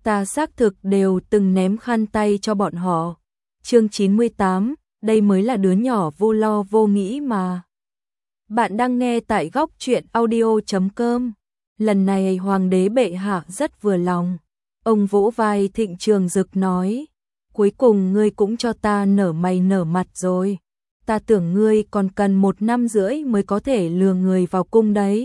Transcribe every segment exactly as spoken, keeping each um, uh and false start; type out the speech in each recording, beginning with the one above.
Ta xác thực đều từng ném khăn tay cho bọn họ. Chương chín mươi tám, đây mới là đứa nhỏ vô lo vô nghĩ mà. Bạn đang nghe tại góc truyện audio chấm com. Lần này Hoàng đế bệ hạ rất vừa lòng. Ông vỗ vai Thịnh Trường Dực nói, cuối cùng ngươi cũng cho ta nở mày nở mặt rồi. Ta tưởng ngươi còn cần một năm rưỡi mới có thể lừa người vào cung đấy.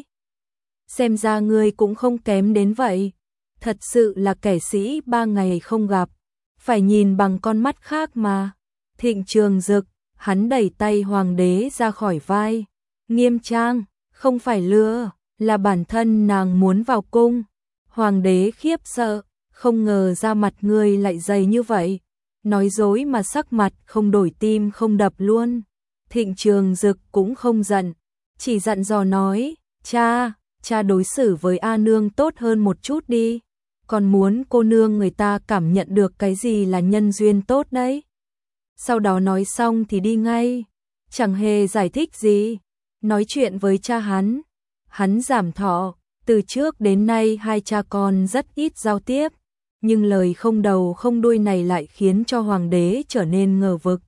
Xem ra ngươi cũng không kém đến vậy. Thật sự là kẻ sĩ ba ngày không gặp, phải nhìn bằng con mắt khác mà. Thịnh Trường Dực, hắn đẩy tay Hoàng đế ra khỏi vai. Nghiêm trang, không phải lừa, là bản thân nàng muốn vào cung. Hoàng đế khiếp sợ, không ngờ da mặt ngươi lại dày như vậy. Nói dối mà sắc mặt không đổi tim không đập luôn. Thịnh Trường Dực cũng không giận, chỉ dặn dò nói, cha, cha đối xử với A Nương tốt hơn một chút đi. Còn muốn cô nương người ta cảm nhận được cái gì là nhân duyên tốt đấy. Sau đó nói xong thì đi ngay, chẳng hề giải thích gì. Nói chuyện với cha hắn, hắn giảm thọ, từ trước đến nay hai cha con rất ít giao tiếp, nhưng lời không đầu không đuôi này lại khiến cho Hoàng đế trở nên ngờ vực.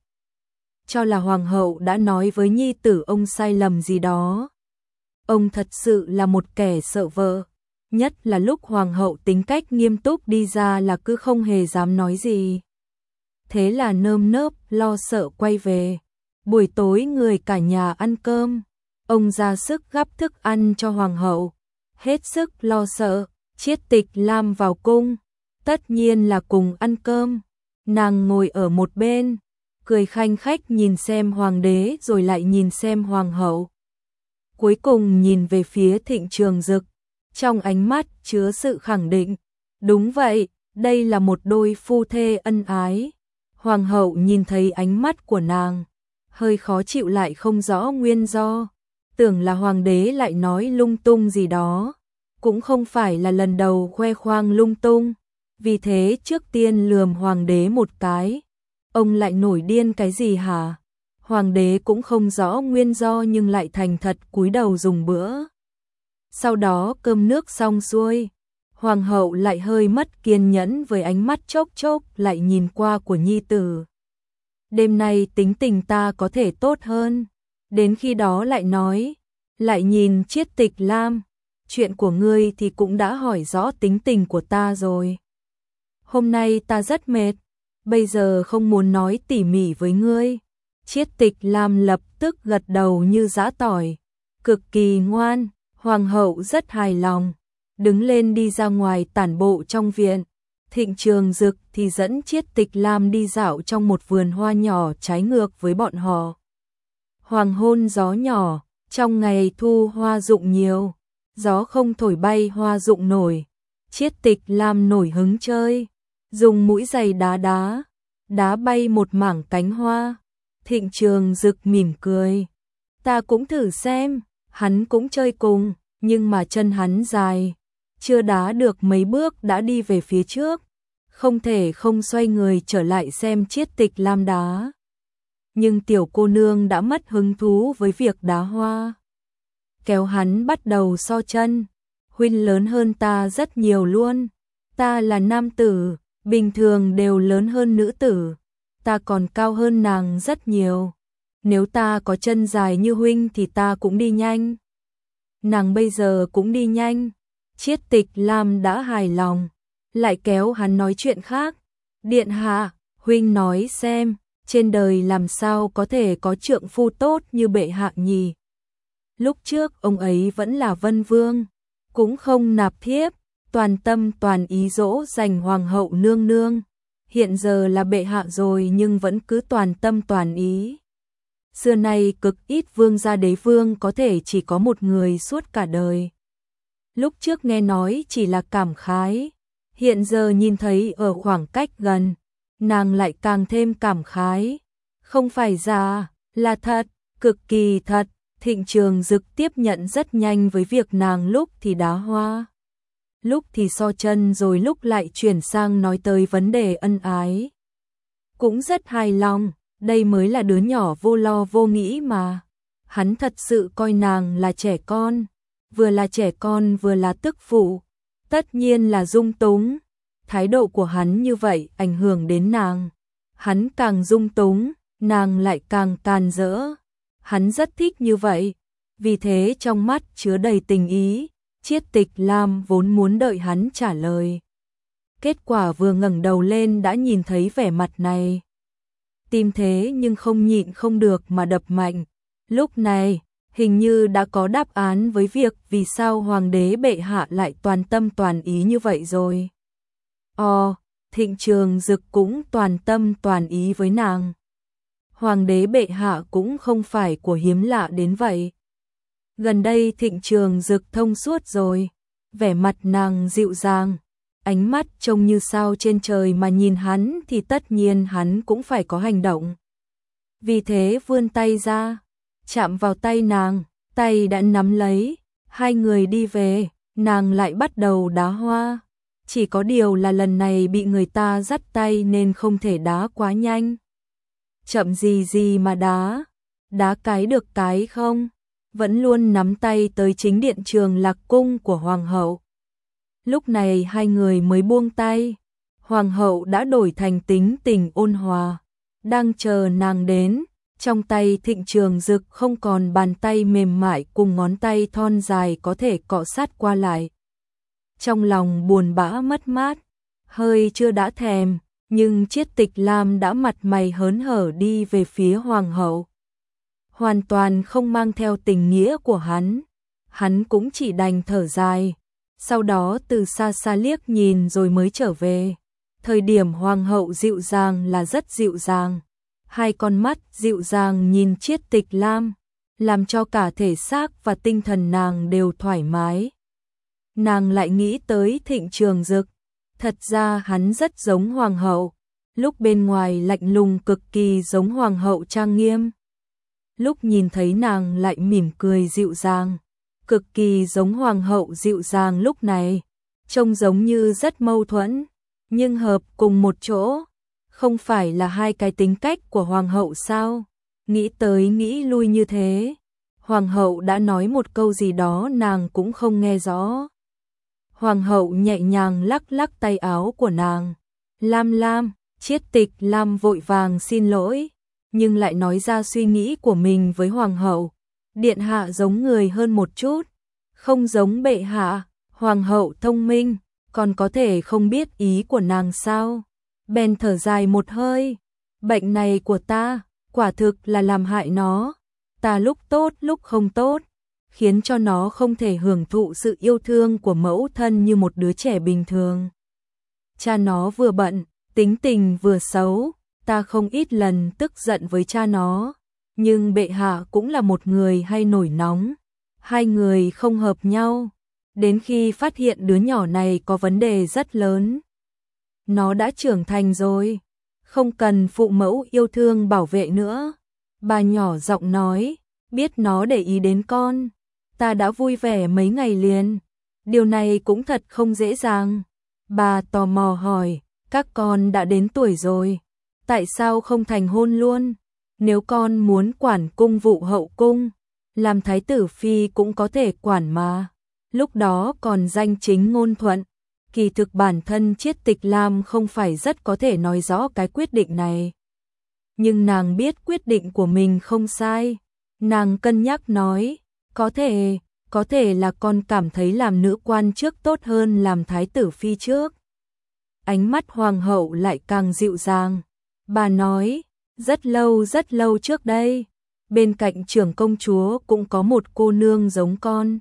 Cho là Hoàng hậu đã nói với nhi tử ông sai lầm gì đó. Ông thật sự là một kẻ sợ vợ, nhất là lúc Hoàng hậu tính cách nghiêm túc đi ra là cứ không hề dám nói gì. Thế là nơm nớp lo sợ quay về. Buổi tối người cả nhà ăn cơm, ông ra sức gắp thức ăn cho Hoàng hậu, hết sức lo sợ. Chiết Tịch Lam vào cung, tất nhiên là cùng ăn cơm. Nàng ngồi ở một bên, cười khanh khách nhìn xem Hoàng đế rồi lại nhìn xem Hoàng hậu. Cuối cùng nhìn về phía Thịnh Trường Dực, trong ánh mắt chứa sự khẳng định. Đúng vậy, đây là một đôi phu thê ân ái. Hoàng hậu nhìn thấy ánh mắt của nàng, hơi khó chịu lại không rõ nguyên do. Tưởng là Hoàng đế lại nói lung tung gì đó. Cũng không phải là lần đầu khoe khoang lung tung. Vì thế trước tiên lườm Hoàng đế một cái. Ông lại nổi điên cái gì hả? Hoàng đế cũng không rõ nguyên do nhưng lại thành thật cúi đầu dùng bữa. Sau đó cơm nước xong xuôi, Hoàng hậu lại hơi mất kiên nhẫn với ánh mắt chốc chốc lại nhìn qua của nhi tử. Đêm nay tính tình ta có thể tốt hơn. Đến khi đó lại nói, lại nhìn Chiết Tịch Lam, chuyện của ngươi thì cũng đã hỏi rõ tính tình của ta rồi. Hôm nay ta rất mệt, bây giờ không muốn nói tỉ mỉ với ngươi. Chiết Tịch Lam lập tức gật đầu như giã tỏi, cực kỳ ngoan. Hoàng hậu rất hài lòng, đứng lên đi ra ngoài tản bộ trong viện. Thịnh Trường Dực thì dẫn Chiết Tịch Lam đi dạo trong một vườn hoa nhỏ trái ngược với bọn họ. Hoàng hôn gió nhỏ, trong ngày thu hoa rụng nhiều, gió không thổi bay hoa rụng nổi. Chiết Tịch Lam nổi hứng chơi, dùng mũi giày đá đá, đá bay một mảng cánh hoa. Thịnh Trường Dực mỉm cười, ta cũng thử xem. Hắn cũng chơi cùng, nhưng mà chân hắn dài, chưa đá được mấy bước đã đi về phía trước, không thể không xoay người trở lại xem Chiết Tịch Lam đá. Nhưng tiểu cô nương đã mất hứng thú với việc đá hoa, kéo hắn bắt đầu so chân. Huynh lớn hơn ta rất nhiều luôn, ta là nam tử, bình thường đều lớn hơn nữ tử, ta còn cao hơn nàng rất nhiều. Nếu ta có chân dài như huynh thì ta cũng đi nhanh. Nàng bây giờ cũng đi nhanh. Chiết Tịch Lam đã hài lòng, lại kéo hắn nói chuyện khác. Điện hạ, huynh nói xem, trên đời làm sao có thể có trượng phu tốt như bệ hạ nhỉ? Lúc trước ông ấy vẫn là Vân Vương, cũng không nạp thiếp, toàn tâm toàn ý dỗ dành hoàng hậu nương nương. Hiện giờ là bệ hạ rồi nhưng vẫn cứ toàn tâm toàn ý. Xưa nay cực ít vương gia đế vương có thể chỉ có một người suốt cả đời. Lúc trước nghe nói chỉ là cảm khái, hiện giờ nhìn thấy ở khoảng cách gần, nàng lại càng thêm cảm khái. Không phải giả, là thật, cực kỳ thật. Thịnh Trường Dực tiếp nhận rất nhanh với việc nàng lúc thì đá hoa, lúc thì so chân rồi lúc lại chuyển sang nói tới vấn đề ân ái. Cũng rất hài lòng. Đây mới là đứa nhỏ vô lo vô nghĩ mà. Hắn thật sự coi nàng là trẻ con, vừa là trẻ con vừa là tức phụ, tất nhiên là dung túng. thái độ của hắn như vậy ảnh hưởng đến nàng. Hắn càng dung túng, nàng lại càng càn rỡ. Hắn rất thích như vậy, vì thế trong mắt chứa đầy tình ý. Chiết Tịch Lam vốn muốn đợi hắn trả lời. Kết quả vừa ngẩng đầu lên đã nhìn thấy vẻ mặt này. Tim thế nhưng không nhịn không được mà đập mạnh. Lúc này, hình như đã có đáp án với việc vì sao hoàng đế bệ hạ lại toàn tâm toàn ý như vậy rồi. Ồ, Thịnh Trường Dực cũng toàn tâm toàn ý với nàng. Hoàng đế bệ hạ cũng không phải của hiếm lạ đến vậy. Gần đây Thịnh Trường Dực thông suốt rồi, vẻ mặt nàng dịu dàng, ánh mắt trông như sao trên trời mà nhìn hắn thì tất nhiên hắn cũng phải có hành động. Vì thế vươn tay ra, chạm vào tay nàng, tay đã nắm lấy, hai người đi về, nàng lại bắt đầu đá hoa. Chỉ có điều là lần này bị người ta dắt tay nên không thể đá quá nhanh. Chậm gì gì mà đá, đá cái được cái không, vẫn luôn nắm tay tới chính điện Trường Lạc cung của hoàng hậu. Lúc này hai người mới buông tay, hoàng hậu đã đổi thành tính tình ôn hòa, đang chờ nàng đến. Trong tay Thịnh Trường Dực không còn bàn tay mềm mại cùng ngón tay thon dài có thể cọ sát qua lại. Trong lòng buồn bã mất mát, hơi chưa đã thèm, nhưng Chiết Tịch Lam đã mặt mày hớn hở đi về phía hoàng hậu. Hoàn toàn không mang theo tình nghĩa của hắn, hắn cũng chỉ đành thở dài, sau đó từ xa xa liếc nhìn rồi mới trở về. Thời điểm hoàng hậu dịu dàng là rất dịu dàng, hai con mắt dịu dàng nhìn Chiết Tịch Lam, làm cho cả thể xác và tinh thần nàng đều thoải mái. Nàng lại nghĩ tới Thịnh Trường Dực, thật ra hắn rất giống hoàng hậu, lúc bên ngoài lạnh lùng cực kỳ giống hoàng hậu trang nghiêm. Lúc nhìn thấy nàng lại mỉm cười dịu dàng, cực kỳ giống hoàng hậu dịu dàng lúc này, trông giống như rất mâu thuẫn, nhưng hợp cùng một chỗ. Không phải là hai cái tính cách của hoàng hậu sao? Nghĩ tới nghĩ lui như thế, hoàng hậu đã nói một câu gì đó nàng cũng không nghe rõ. Hoàng hậu nhẹ nhàng lắc lắc tay áo của nàng. Lam Lam, Chiết Tịch Lam vội vàng xin lỗi, nhưng lại nói ra suy nghĩ của mình với hoàng hậu. Điện hạ giống người hơn một chút, không giống bệ hạ. Hoàng hậu thông minh, còn có thể không biết ý của nàng sao? Bèn thở dài một hơi, bệnh này của ta, quả thực là làm hại nó, ta lúc tốt lúc không tốt, khiến cho nó không thể hưởng thụ sự yêu thương của mẫu thân như một đứa trẻ bình thường. Cha nó vừa bận, tính tình vừa xấu, ta không ít lần tức giận với cha nó, nhưng bệ hạ cũng là một người hay nổi nóng, hai người không hợp nhau, đến khi phát hiện đứa nhỏ này có vấn đề rất lớn. Nó đã trưởng thành rồi, không cần phụ mẫu yêu thương bảo vệ nữa. Bà nhỏ giọng nói, biết nó để ý đến con, ta đã vui vẻ mấy ngày liền. Điều này cũng thật không dễ dàng. Bà tò mò hỏi, các con đã đến tuổi rồi, tại sao không thành hôn luôn? Nếu con muốn quản cung vụ hậu cung, làm thái tử phi cũng có thể quản mà. Lúc đó còn danh chính ngôn thuận. Kỳ thực bản thân Chiết Tịch Lam không phải rất có thể nói rõ cái quyết định này. Nhưng nàng biết quyết định của mình không sai. Nàng cân nhắc nói, có thể, có thể là con cảm thấy làm nữ quan trước tốt hơn làm thái tử phi trước. Ánh mắt hoàng hậu lại càng dịu dàng. Bà nói, rất lâu rất lâu trước đây, bên cạnh trưởng công chúa cũng có một cô nương giống con.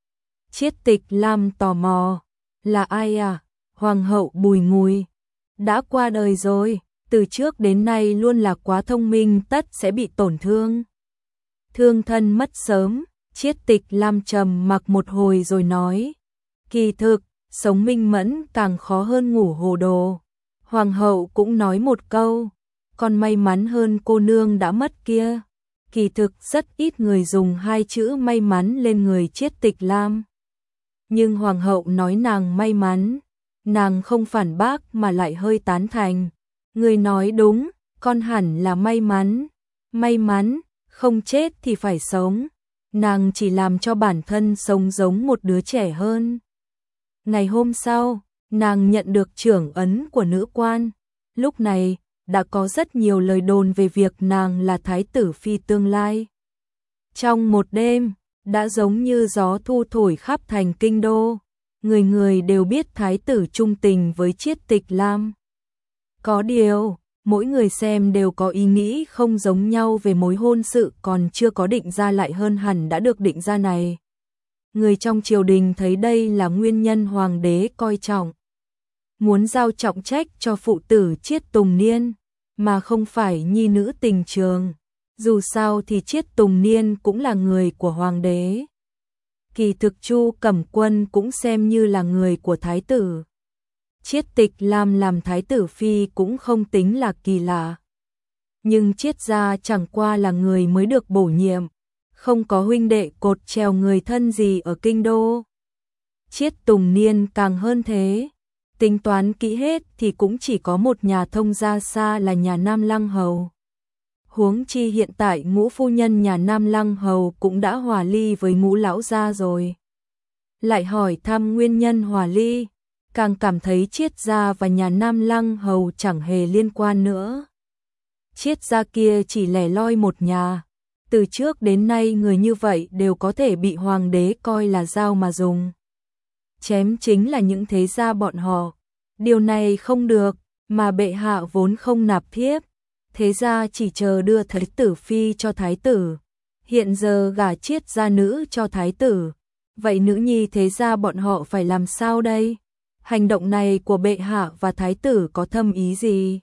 Chiết Tịch Lam tò mò. Là ai à? Hoàng hậu bùi ngùi. Đã qua đời rồi, từ trước đến nay luôn là quá thông minh tất sẽ bị tổn thương. Thương thân mất sớm, Chiết Tịch Lam trầm mặc một hồi rồi nói. Kỳ thực, sống minh mẫn càng khó hơn ngủ hồ đồ. Hoàng hậu cũng nói một câu, còn may mắn hơn cô nương đã mất kia. Kỳ thực rất ít người dùng hai chữ may mắn lên người Chiết Tịch Lam. Nhưng hoàng hậu nói nàng may mắn, nàng không phản bác mà lại hơi tán thành. Người nói đúng, con hẳn là may mắn. May mắn, không chết thì phải sống. Nàng chỉ làm cho bản thân sống giống một đứa trẻ hơn. Ngày hôm sau, nàng nhận được trưởng ấn của nữ quan. Lúc này, đã có rất nhiều lời đồn về việc nàng là thái tử phi tương lai. Trong một đêm, đã giống như gió thu thổi khắp thành kinh đô, người người đều biết thái tử trung tình với Chiết Tịch Lam. Có điều, mỗi người xem đều có ý nghĩ không giống nhau về mối hôn sự còn chưa có định ra lại hơn hẳn đã được định ra này. Người trong triều đình thấy đây là nguyên nhân hoàng đế coi trọng, muốn giao trọng trách cho phụ tử Chiết Tùng Niên, mà không phải nhi nữ Tình Trường. Dù sao thì Chiết Tùng Niên cũng là người của hoàng đế. Kỳ thực Chu Cẩm Quân cũng xem như là người của thái tử. Chiết Tịch Lam làm thái tử phi cũng không tính là kỳ lạ. Nhưng Chiết gia chẳng qua là người mới được bổ nhiệm, không có huynh đệ cột trèo người thân gì ở kinh đô. Chiết Tùng Niên càng hơn thế, tính toán kỹ hết thì cũng chỉ có một nhà thông gia xa là nhà Nam Lăng Hầu. Huống chi hiện tại Ngũ phu nhân nhà Nam Lăng Hầu cũng đã hòa ly với Ngũ lão gia rồi. Lại hỏi thăm nguyên nhân hòa ly, càng cảm thấy Chiết gia và nhà Nam Lăng Hầu chẳng hề liên quan nữa. Chiết gia kia chỉ lẻ loi một nhà, từ trước đến nay người như vậy đều có thể bị hoàng đế coi là dao mà dùng. Chém chính là những thế gia bọn họ. Điều này không được, mà bệ hạ vốn không nạp thiếp, thế gia chỉ chờ đưa thái tử phi cho thái tử. Hiện giờ gả Chiết gia nữ cho thái tử, vậy nữ nhi thế gia bọn họ phải làm sao đây? Hành động này của bệ hạ và thái tử có thâm ý gì?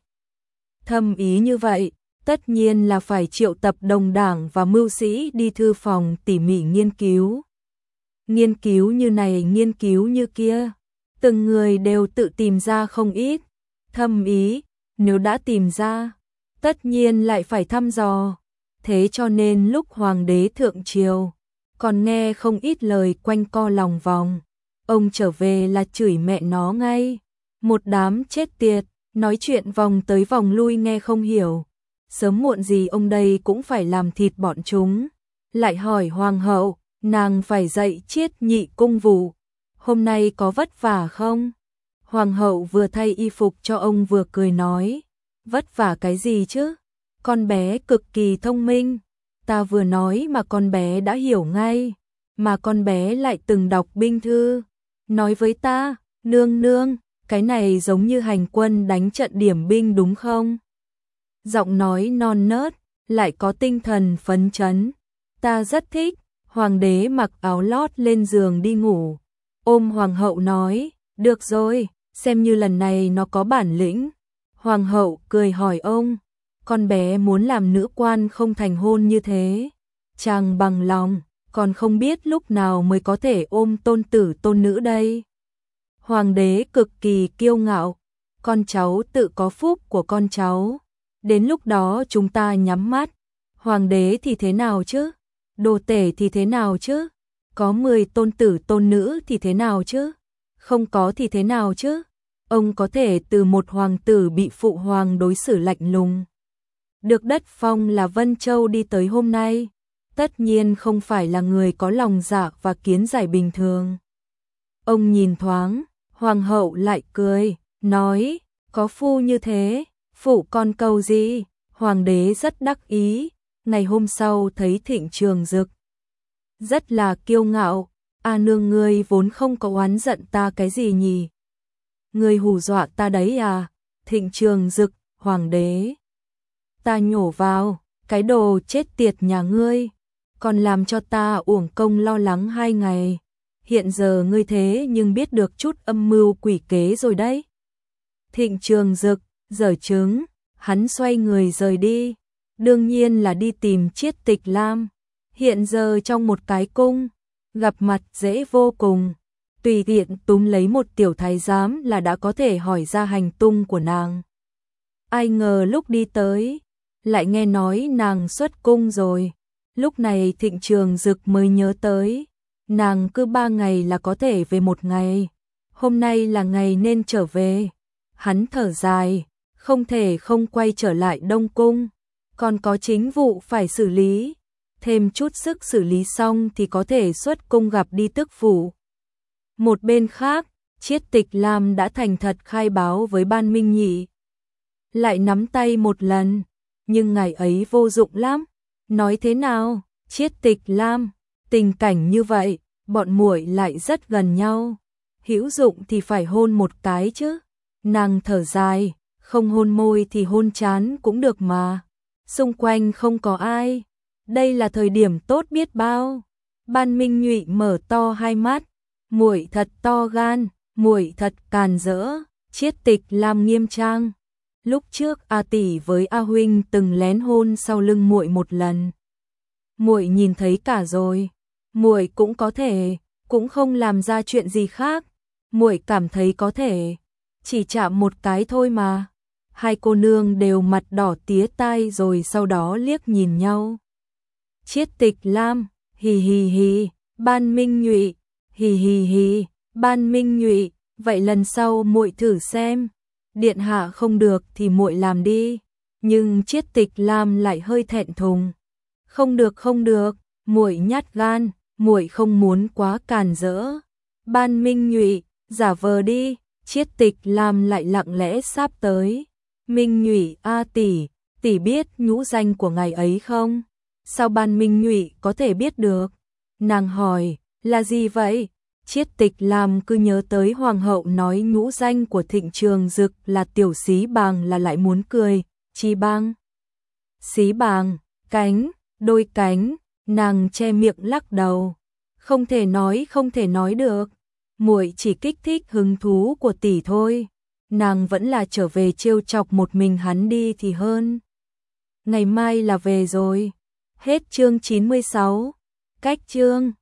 Thâm ý như vậy, tất nhiên là phải triệu tập đồng đảng và mưu sĩ đi thư phòng tỉ mỉ nghiên cứu. Nghiên cứu như này nghiên cứu như kia, từng người đều tự tìm ra không ít. Thâm ý, nếu đã tìm ra, tất nhiên lại phải thăm dò. Thế cho nên lúc hoàng đế thượng triều, còn nghe không ít lời quanh co lòng vòng. Ông trở về là chửi mẹ nó ngay. Một đám chết tiệt, nói chuyện vòng tới vòng lui nghe không hiểu. Sớm muộn gì ông đây cũng phải làm thịt bọn chúng. Lại hỏi hoàng hậu, nàng phải dạy Chiết nhị cung vụ, hôm nay có vất vả không? Hoàng hậu vừa thay y phục cho ông vừa cười nói, vất vả cái gì chứ? Con bé cực kỳ thông minh, ta vừa nói mà con bé đã hiểu ngay, mà con bé lại từng đọc binh thư. Nói với ta, nương nương, cái này giống như hành quân đánh trận điểm binh đúng không? Giọng nói non nớt, lại có tinh thần phấn chấn. Ta rất thích. Hoàng đế mặc áo lót lên giường đi ngủ. Ôm hoàng hậu nói, được rồi, xem như lần này nó có bản lĩnh. Hoàng hậu cười hỏi ông, con bé muốn làm nữ quan không thành hôn như thế. Chàng bằng lòng, còn không biết lúc nào mới có thể ôm tôn tử tôn nữ đây. Hoàng đế cực kỳ kiêu ngạo, con cháu tự có phúc của con cháu. Đến lúc đó chúng ta nhắm mắt, hoàng đế thì thế nào chứ? Đồ tể thì thế nào chứ? Có mười tôn tử tôn nữ thì thế nào chứ? Không có thì thế nào chứ? Ông có thể từ một hoàng tử bị phụ hoàng đối xử lạnh lùng, được đất phong là Vân Châu đi tới hôm nay, tất nhiên không phải là người có lòng dạ và kiến giải bình thường. Ông nhìn thoáng, hoàng hậu lại cười, nói, có phu như thế, phụ con cầu gì? Hoàng đế rất đắc ý. Ngày hôm sau thấy Thịnh Trường Dực rất là kiêu ngạo, a nương ngươi vốn không có oán giận ta cái gì nhỉ? Ngươi hù dọa ta đấy à? Thịnh Trường Dực, hoàng đế. Ta nhổ vào, cái đồ chết tiệt nhà ngươi, còn làm cho ta uổng công lo lắng hai ngày. Hiện giờ ngươi thế nhưng biết được chút âm mưu quỷ kế rồi đấy. Thịnh Trường Dực, giở trứng, hắn xoay người rời đi. Đương nhiên là đi tìm Chiết Tịch Lam. Hiện giờ trong một cái cung, gặp mặt dễ vô cùng. Tùy tiện túm lấy một tiểu thái giám là đã có thể hỏi ra hành tung của nàng. Ai ngờ lúc đi tới, lại nghe nói nàng xuất cung rồi. Lúc này Thịnh Trường Dực mới nhớ tới, nàng cứ ba ngày là có thể về một ngày. Hôm nay là ngày nên trở về. Hắn thở dài, không thể không quay trở lại Đông Cung. Còn có chính vụ phải xử lý, thêm chút sức xử lý xong thì có thể xuất cung gặp đi tức phủ. Một bên khác, Chiết Tịch Lam đã thành thật khai báo với Ban Minh Nhị. Lại nắm tay một lần, nhưng ngày ấy vô dụng lắm. Nói thế nào, Chiết Tịch Lam, tình cảnh như vậy, bọn muội lại rất gần nhau. Hữu dụng thì phải hôn một cái chứ. Nàng thở dài, không hôn môi thì hôn trán cũng được mà. Xung quanh không có ai. Đây là thời điểm tốt biết bao. Ban Minh Nhụy mở to hai mắt, muội thật to gan, muội thật càn rỡ. Chiết Tịch Lam nghiêm trang. Lúc trước A tỷ với A huynh từng lén hôn sau lưng muội một lần. Muội nhìn thấy cả rồi, muội cũng có thể, cũng không làm ra chuyện gì khác. Muội cảm thấy có thể, chỉ chạm một cái thôi mà. Hai cô nương đều mặt đỏ tía tai rồi sau đó liếc nhìn nhau. Chiết Tịch Lam, hì hì hì, Ban Minh Nhụy, hì hì hì, Ban Minh Nhụy, vậy lần sau muội thử xem. Điện hạ không được thì muội làm đi. Nhưng Chiết Tịch Lam lại hơi thẹn thùng. Không được không được, muội nhát gan, muội không muốn quá càn rỡ. Ban Minh Nhụy, giả vờ đi. Chiết Tịch Lam lại lặng lẽ sáp tới. Minh Nhụy a tỷ, tỷ biết nhũ danh của ngày ấy không? Sao Ban Minh Nhụy có thể biết được? Nàng hỏi, là gì vậy? Chiết Tịch Lam cứ nhớ tới hoàng hậu nói nhũ danh của Thịnh Trường Dực là Tiểu Xí Bàng là lại muốn cười. Chi bang? Xí Bàng, cánh, đôi cánh. Nàng che miệng lắc đầu. Không thể nói, không thể nói được. Muội chỉ kích thích hứng thú của tỷ thôi. Nàng vẫn là trở về trêu chọc một mình hắn đi thì hơn. Ngày mai là về rồi. Hết chương chín mươi sáu. Cách chương